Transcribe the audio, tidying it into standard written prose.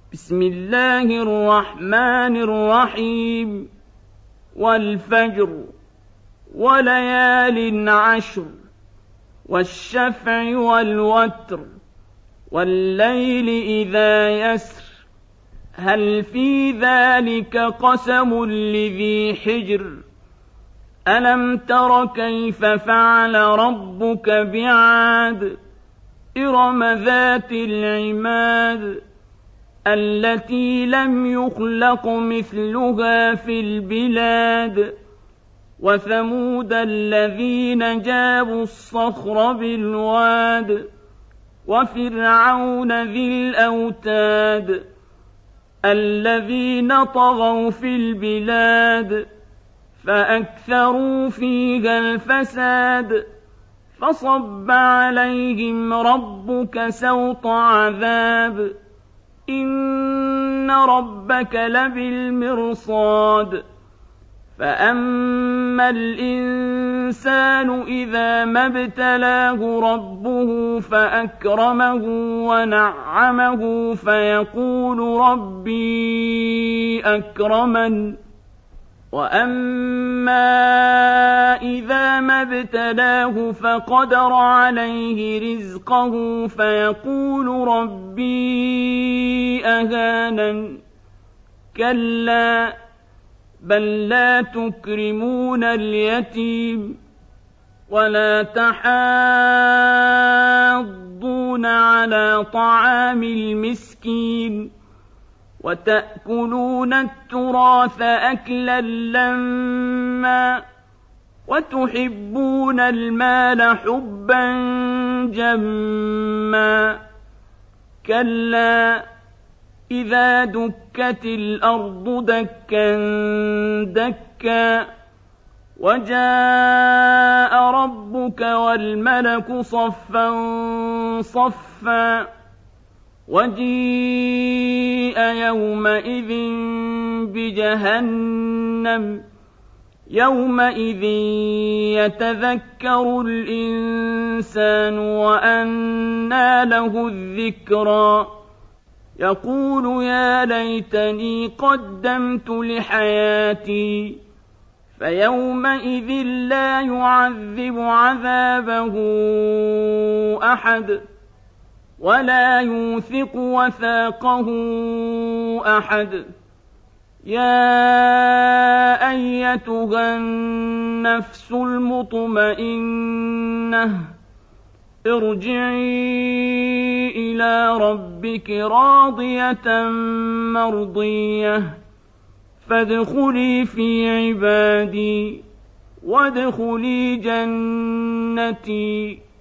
بسم الله الرحمن الرحيم والفجر وليال عشر والشفع والوتر والليل إذا يسر هل في ذلك قسم لذي حجر ألم تر كيف فعل ربك بعاد إرم ذات العماد التي لم يخلق مثلها في البلاد وثمود الذين جابوا الصخر بالواد وفرعون ذي الأوتاد الذين طغوا في البلاد فأكثروا فيها الفساد فصب عليهم ربك سوط عذاب إن ربك لبالمرصاد فأما الإنسان إذا ما ابتلاه ربه فأكرمه ونعمه فيقول ربي أكرمن وأما إذا ما ابتلاه فقدر عليه رزقه فيقول ربي أهانن كلا بل لا تكرمون اليتيم ولا تحاضون على طعام المسكين وتأكلون التراث أكلا لما وتحبون المال حبا جما كلا إذا دكت الأرض دكا دكا وجاء ربك والملك صفا صفا وجيء يومئذ بجهنم يومئذ يتذكر الإنسان وأنى له الذكرى يقول يا ليتني قدمت لحياتي فيومئذ لا يعذب عذابه أحد ولا يوثق وثاقه أحد يا أيتها النفس المطمئنة ارجعي إلى ربك راضية مرضية فادخلي في عبادي وادخلي جنتي